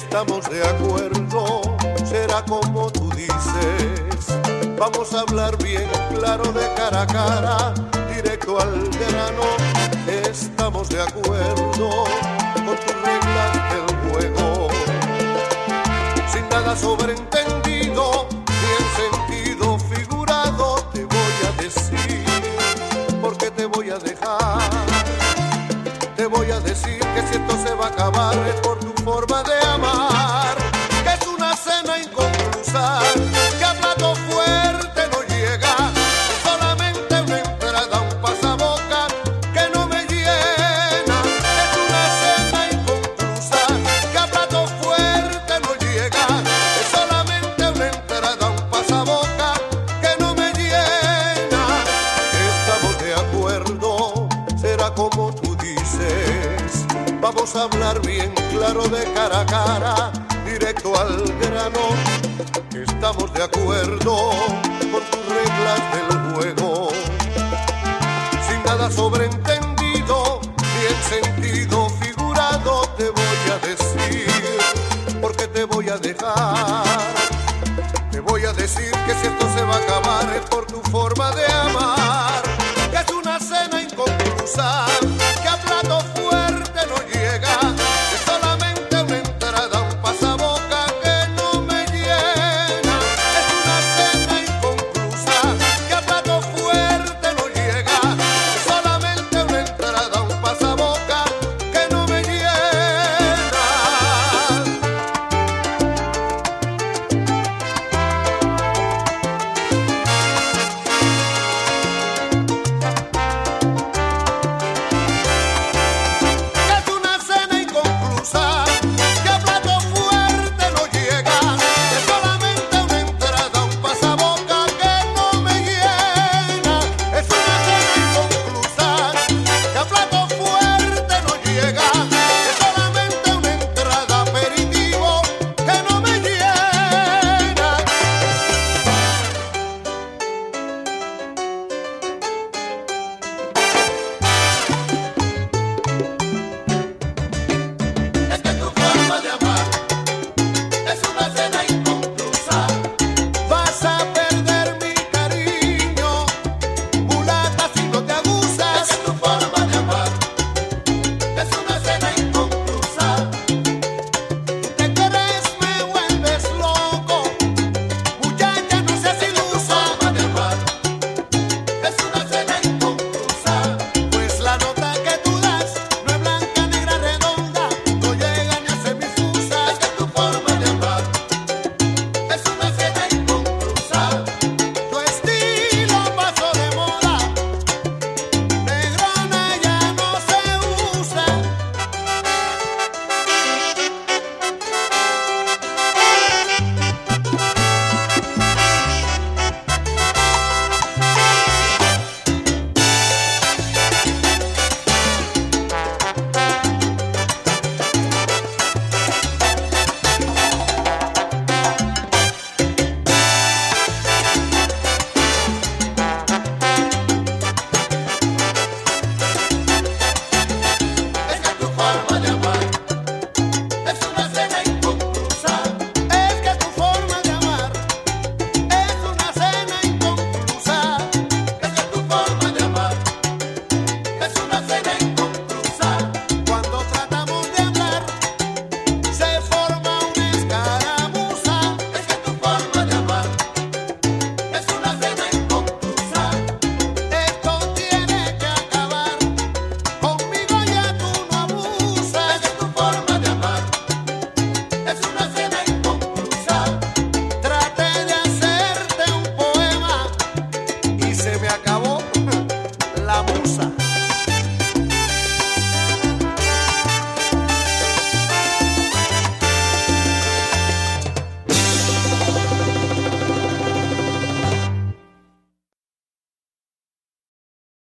estamos de acuerdo, será como tú dices. Vamos a hablar bien claro de cara a cara, directo al grano. Estamos de acuerdo con tus reglas del juego, sin nada sobreentendido ni en sentido figurado. Te voy a decir porque te voy a dejar. Te voy a decir que si esto se va a acabar es por tu forma de amar, que es una cena inconclusa, que a plato fuerte no llega, solamente una entrada, un pasaboca que no me llena. Es una cena inconclusa, que a plato fuerte no llega, es solamente una entrada, un pasaboca que no me llena. Estamos de acuerdo, será como tú dices. Vamos a hablar bien claro de cara a cara, directo al grano. Estamos de acuerdo con tus reglas del juego, sin nada sobreentendido ni en sentido figurado. Te voy a decir porque te voy a dejar. Te voy a decir que si esto se va a acabar es por tu forma de amar, que es una cena inconclusa,